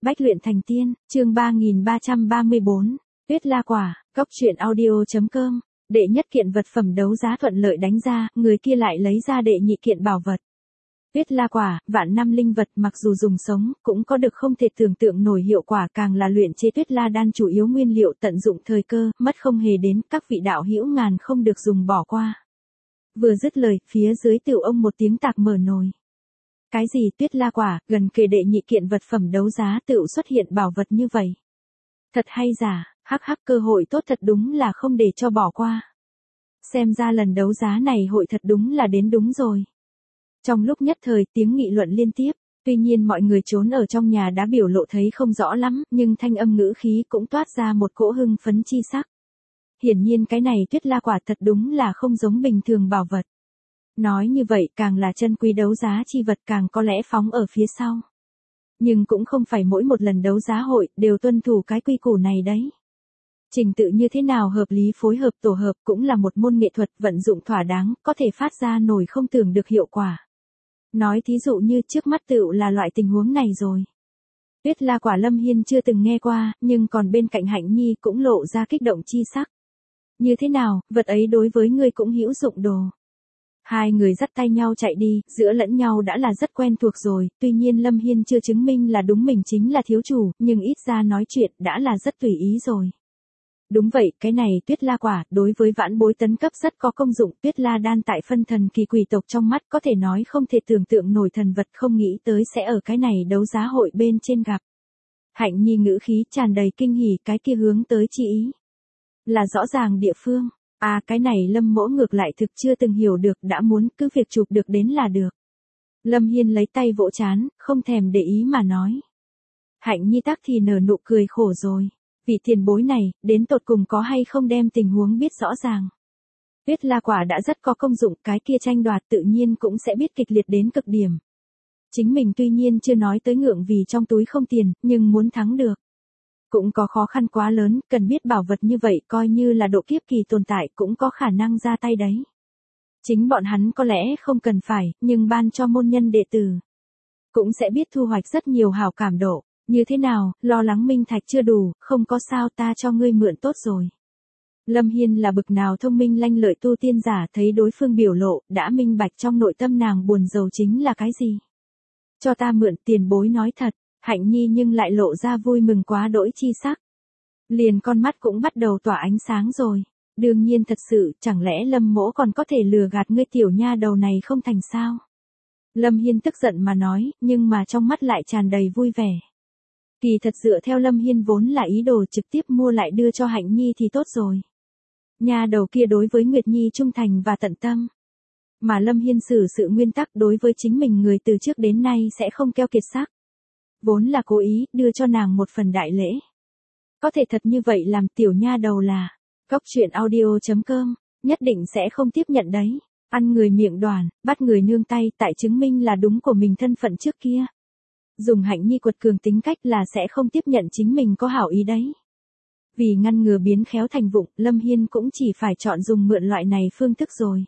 Bách luyện thành tiên, chương 3334, Tuyết La Quả, Cốc truyện audio.com, đệ nhất kiện vật phẩm đấu giá thuận lợi đánh ra, người kia lại lấy ra đệ nhị kiện bảo vật. Tuyết La Quả, vạn năm linh vật mặc dù dùng sống, cũng có được không thể tưởng tượng nổi hiệu quả, càng là luyện chế Tuyết La đan chủ yếu nguyên liệu, tận dụng thời cơ, mất không hề đến, các vị đạo hữu ngàn không được dùng bỏ qua. Vừa dứt lời, phía dưới tựu ông một tiếng tạc mở nồi. Cái gì Tuyết La Quả, gần kề đệ nhị kiện vật phẩm đấu giá tựu xuất hiện bảo vật như vậy? Thật hay giả, hắc hắc, cơ hội tốt thật đúng là không để cho bỏ qua. Xem ra lần đấu giá này hội thật đúng là đến đúng rồi. Trong lúc nhất thời tiếng nghị luận liên tiếp, tuy nhiên mọi người trốn ở trong nhà đã biểu lộ thấy không rõ lắm, nhưng thanh âm ngữ khí cũng toát ra một cỗ hưng phấn chi sắc. Hiển nhiên cái này Tuyết La Quả thật đúng là không giống bình thường bảo vật. Nói như vậy càng là chân quý đấu giá chi vật càng có lẽ phóng ở phía sau. Nhưng cũng không phải mỗi một lần đấu giá hội đều tuân thủ cái quy củ này đấy. Trình tự như thế nào hợp lý phối hợp tổ hợp cũng là một môn nghệ thuật, vận dụng thỏa đáng, có thể phát ra nổi không tưởng được hiệu quả. Nói thí dụ như trước mắt tựu là loại tình huống này rồi. Tuyết La Quả Lâm Hiên chưa từng nghe qua, nhưng còn bên cạnh Hạnh Nhi cũng lộ ra kích động chi sắc. Như thế nào, vật ấy đối với ngươi cũng hữu dụng đồ. Hai người dắt tay nhau chạy đi, giữa lẫn nhau đã là rất quen thuộc rồi, tuy nhiên Lâm Hiên chưa chứng minh là đúng mình chính là thiếu chủ, nhưng ít ra nói chuyện đã là rất tùy ý rồi. Đúng vậy, cái này Tuyết La Quả, đối với vãn bối tấn cấp rất có công dụng, Tuyết La đan tại phân thần kỳ quỷ tộc trong mắt có thể nói không thể tưởng tượng nổi thần vật, không nghĩ tới sẽ ở cái này đấu giá hội bên trên gặp. Hạnh Nhi ngữ khí tràn đầy kinh hỉ, cái kia hướng tới chi ý. Là rõ ràng địa phương. À, cái này Lâm Mỗ ngược lại thực chưa từng hiểu được, đã muốn cứ việc chụp được đến là được. Lâm Hiên lấy tay vỗ trán, không thèm để ý mà nói. Hạnh Nhi tắc thì nở nụ cười khổ rồi. Vị tiền bối này, đến tột cùng có hay không đem tình huống biết rõ ràng. Tuyết La Quả đã rất có công dụng, cái kia tranh đoạt tự nhiên cũng sẽ biết kịch liệt đến cực điểm. Chính mình tuy nhiên chưa nói tới ngượng vì trong túi không tiền, nhưng muốn thắng được. Cũng có khó khăn quá lớn, cần biết bảo vật như vậy coi như là độ kiếp kỳ tồn tại cũng có khả năng ra tay đấy. Chính bọn hắn có lẽ không cần phải, nhưng ban cho môn nhân đệ tử. Cũng sẽ biết thu hoạch rất nhiều hảo cảm độ. Như thế nào, lo lắng minh thạch chưa đủ, không có sao, ta cho ngươi mượn tốt rồi. Lâm Hiên là bực nào thông minh lanh lợi tu tiên giả, thấy đối phương biểu lộ, đã minh bạch trong nội tâm nàng buồn rầu chính là cái gì. Cho ta mượn, tiền bối nói thật. Hạnh Nhi nhưng lại lộ ra vui mừng quá đỗi chi sắc. Liền con mắt cũng bắt đầu tỏa ánh sáng rồi. Đương nhiên thật sự, chẳng lẽ Lâm Mỗ còn có thể lừa gạt ngươi tiểu nha đầu này không thành sao? Lâm Hiên tức giận mà nói, nhưng mà trong mắt lại tràn đầy vui vẻ. Kỳ thật dựa theo Lâm Hiên vốn là ý đồ trực tiếp mua lại đưa cho Hạnh Nhi thì tốt rồi. Nha đầu kia đối với Nguyệt Nhi trung thành và tận tâm. Mà Lâm Hiên xử sự nguyên tắc đối với chính mình người từ trước đến nay sẽ không keo kiệt sắc. Vốn là cố ý đưa cho nàng một phần đại lễ. Có thể thật như vậy làm tiểu nha đầu là Cốc truyện audio.com, nhất định sẽ không tiếp nhận đấy. Ăn người miệng đoàn, bắt người nương tay, tại chứng minh là đúng của mình thân phận trước kia. Dùng Hạnh Nhi quật cường tính cách là sẽ không tiếp nhận chính mình có hảo ý đấy. Vì ngăn ngừa biến khéo thành vụng, Lâm Hiên cũng chỉ phải chọn dùng mượn loại này phương thức rồi.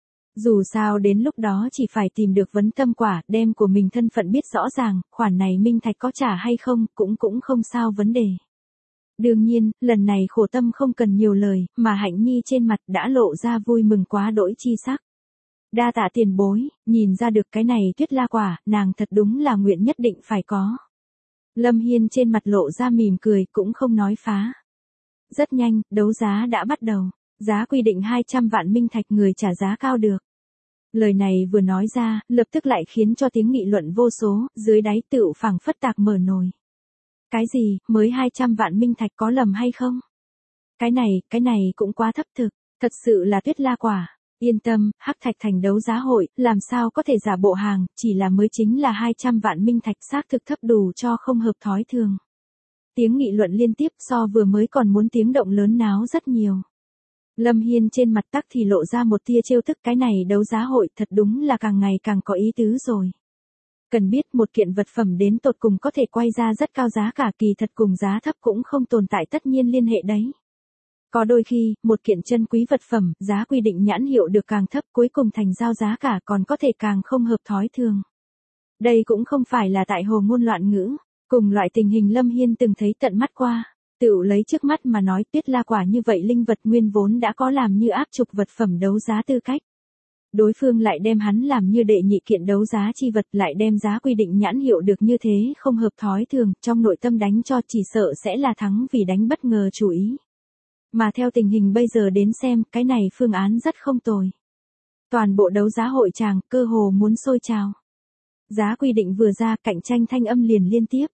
Dù sao đến lúc đó chỉ phải tìm được vấn tâm quả, đem của mình thân phận biết rõ ràng, khoản này minh thạch có trả hay không, cũng không sao vấn đề. Đương nhiên, lần này khổ tâm không cần nhiều lời, mà Hạnh Nhi trên mặt đã lộ ra vui mừng quá đỗi chi sắc. Đa tạ tiền bối, nhìn ra được cái này Tuyết La Quả, nàng thật đúng là nguyện nhất định phải có. Lâm Hiên trên mặt lộ ra mỉm cười cũng không nói phá. Rất nhanh, đấu giá đã bắt đầu. Giá quy định 200 vạn minh thạch, người trả giá cao được. Lời này vừa nói ra, lập tức lại khiến cho tiếng nghị luận vô số, dưới đáy tựu phảng phất tạc mở nồi. Cái gì, mới 200 vạn minh thạch có lầm hay không? Cái này cũng quá thấp thực, thật sự là Tuyết La Quả. Yên tâm, Hắc Thạch Thành đấu giá hội, làm sao có thể giả bộ hàng, chỉ là mới chính là 200 vạn minh thạch, xác thực thấp đủ cho không hợp thói thường. Tiếng nghị luận liên tiếp so vừa mới còn muốn tiếng động lớn náo rất nhiều. Lâm Hiên trên mặt tắc thì lộ ra một tia trêu tức, cái này đấu giá hội thật đúng là càng ngày càng có ý tứ rồi. Cần biết một kiện vật phẩm đến tột cùng có thể quay ra rất cao giá cả, kỳ thật cùng giá thấp cũng không tồn tại tất nhiên liên hệ đấy. Có đôi khi, một kiện chân quý vật phẩm, giá quy định nhãn hiệu được càng thấp cuối cùng thành giao giá cả còn có thể càng không hợp thói thường. Đây cũng không phải là tại hồ ngôn loạn ngữ, Cùng loại tình hình Lâm Hiên từng thấy tận mắt qua. Tựu lấy trước mắt mà nói, Tuyết La quả như vậy linh vật nguyên vốn đã có làm như áp trục vật phẩm đấu giá tư cách. Đối phương lại đem hắn làm như đệ nhị kiện đấu giá chi vật, lại đem giá quy định nhãn hiệu được như thế không hợp thói thường, trong nội tâm đánh cho chỉ sợ sẽ là thắng vì đánh bất ngờ chủ ý. Mà theo tình hình bây giờ đến xem, cái này phương án rất không tồi. Toàn bộ đấu giá hội tràng, cơ hồ muốn sôi trào. Giá quy định vừa ra, cạnh tranh thanh âm liền liên tiếp.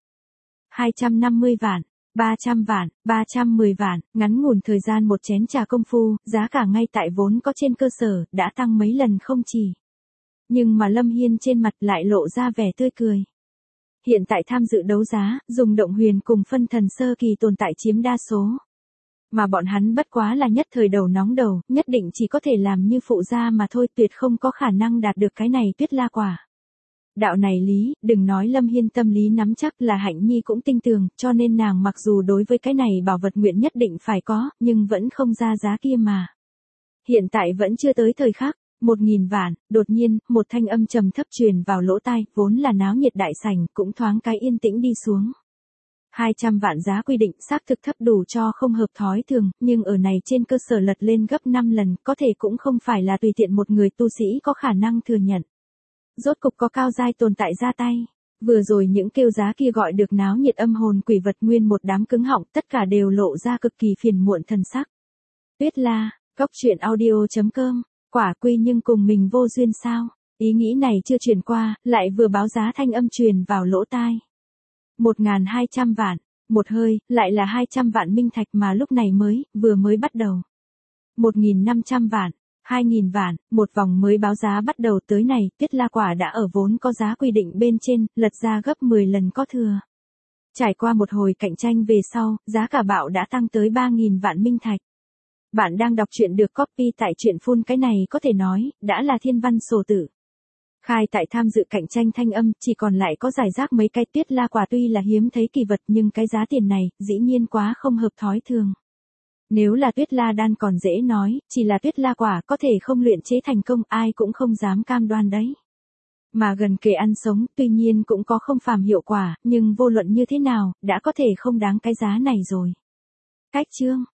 250 vạn, 300 vạn, 310 vạn, ngắn ngủn thời gian một chén trà công phu, giá cả ngay tại vốn có trên cơ sở, đã tăng mấy lần không chỉ. Nhưng mà Lâm Hiên trên mặt lại lộ ra vẻ tươi cười. Hiện tại tham dự đấu giá, dùng động huyền cùng phân thần sơ kỳ tồn tại chiếm đa số. Mà bọn hắn bất quá là nhất thời đầu nóng đầu, nhất định chỉ có thể làm như phụ gia mà thôi, tuyệt không có khả năng đạt được cái này Tuyết La quả. Đạo này lý, đừng nói Lâm Hiên tâm lý nắm chắc, là Hạnh Nhi cũng tin tưởng, cho nên nàng mặc dù đối với cái này bảo vật nguyện nhất định phải có, nhưng vẫn không ra giá kia mà. Hiện tại vẫn chưa tới thời khắc, 1000 vạn, đột nhiên, một thanh âm trầm thấp truyền vào lỗ tai, vốn là náo nhiệt đại sảnh, cũng thoáng cái yên tĩnh đi xuống. 200 vạn giá quy định xác thực thấp đủ cho không hợp thói thường, nhưng ở này trên cơ sở lật lên gấp 5 lần, có thể cũng không phải là tùy tiện một người tu sĩ có khả năng thừa nhận. Rốt cục có cao giai tồn tại ra tay. Vừa rồi những kêu giá kia gọi được náo nhiệt âm hồn quỷ vật nguyên một đám cứng họng, tất cả đều lộ ra cực kỳ phiền muộn thần sắc. Tuyết La, Cốc Truyện Audio.com, quả quy nhưng cùng mình vô duyên sao? Ý nghĩ này chưa truyền qua, lại vừa báo giá thanh âm truyền vào lỗ tai. 1200 vạn, một hơi, lại là 200 vạn minh thạch mà lúc này vừa mới bắt đầu. 1500 vạn, 2000 vạn, một vòng mới báo giá bắt đầu tới này, Tuyết La quả đã ở vốn có giá quy định bên trên, lật ra gấp 10 lần có thừa. Trải qua một hồi cạnh tranh về sau, giá cả bạo đã tăng tới 3000 vạn minh thạch. Bạn đang đọc truyện được copy tại truyện phun, cái này có thể nói, đã là thiên văn sổ tử. Khai tại tham dự cạnh tranh thanh âm, chỉ còn lại có giải rác mấy cái. Tuyết La quả tuy là hiếm thấy kỳ vật, nhưng cái giá tiền này, dĩ nhiên quá không hợp thói thường. Nếu là Tuyết La đan còn dễ nói, chỉ là Tuyết La quả có thể không luyện chế thành công, ai cũng không dám cam đoan đấy. Mà gần kề ăn sống, tuy nhiên cũng có không phàm hiệu quả, nhưng vô luận như thế nào, đã có thể không đáng cái giá này rồi. Cách chương